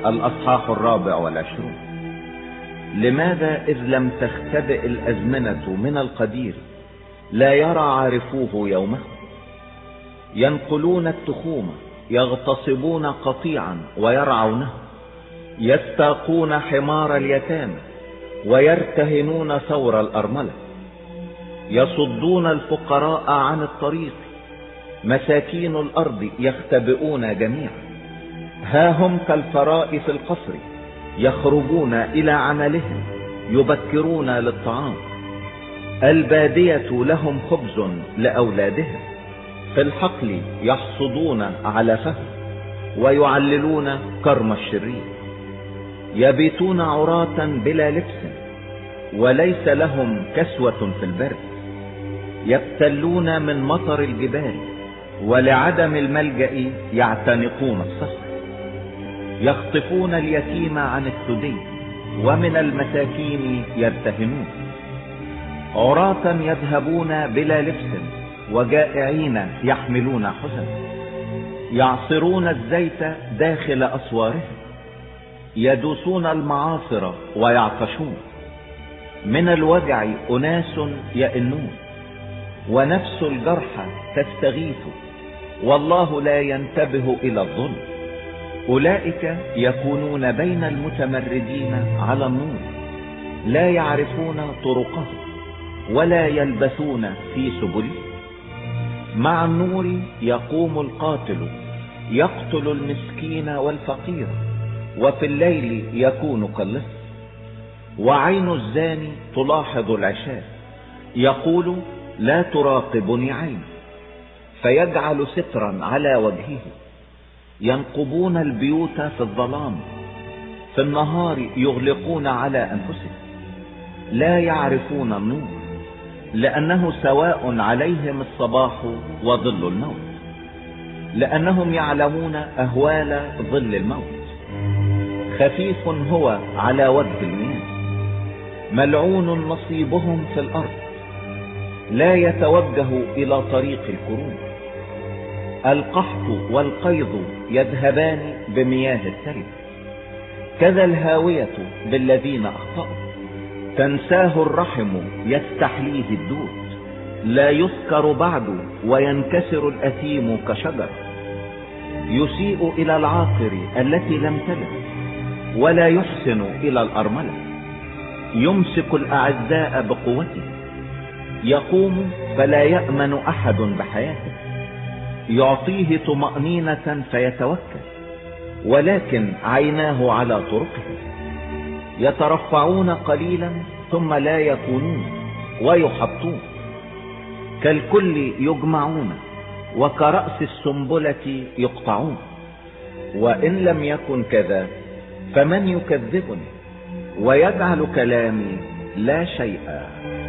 الأصحاح 24. لماذا إذ لم تختبئ الأزمنة من القدير لا يرى عارفوه يومه؟ ينقلون التخوم، يغتصبون قطيعا ويرعونه، يستاقون حمار اليتامى ويرتهنون ثور الأرملة، يصدون الفقراء عن الطريق، مساكين الأرض يختبئون جميعا. ها هم كالفراء في القصر، يخرجون إلى عملهم، يبكرون للطعام. البادية لهم خبز لأولادهم، في الحقل يحصدون علفهم ويعللون كرم الشرير. يبيتون عراة بلا لبس، وليس لهم كسوة في البرد. يبتلون من مطر الجبال، ولعدم الملجأ يعتنقون الصخر. يخطفون اليتيم عن الثدي، ومن المساكين يرتهنون. عراة يذهبون بلا لبس، وجائعين يحملون حزن. يعصرون الزيت داخل أسوارهم، يدوسون المعاصر ويعطشون. من الوجع أناس يئنون، ونفس الجرح تستغيث، والله لا ينتبه إلى الظلم. أولئك يكونون بين المتمردين على النور، لا يعرفون طرقه ولا يلبثون في سبله. مع النور يقوم القاتل، يقتل المسكين والفقير، وفي الليل يكون كاللص. وعين الزاني تلاحظ العشاء، يقول لا تراقبني عين، فيجعل سترا على وجهه. ينقبون البيوت في الظلام، في النهار يغلقون على أنفسهم. لا يعرفون النور، لأنه سواء عليهم الصباح وظل الموت، لأنهم يعلمون أهوال ظل الموت. خفيف هو على وجه المياه، ملعون نصيبهم في الأرض. لا يتوجه إلى طريق الكروب. القحط والقيض يذهبان بمياه الثلج، كذا الهاوية بالذين أخطأوا. تنساه الرحم يستحليه الدود، لا يذكر بعد وينكسر الأثيم كشجر. يسيء إلى العاقر التي لم تلد، ولا يحسن إلى الأرملة. يمسك الأعزاء بقوته، يقوم فلا يأمن أحد بحياته. يعطيه طمأنينة فيتوكل، ولكن عيناه على طرقه. يترفعون قليلا ثم لا يكونون، ويحطون. كالكل يجمعون، وكرأس السنبلة يقطعون. وإن لم يكن كذا فمن يكذبني، ويجعل كلامي لا شيء.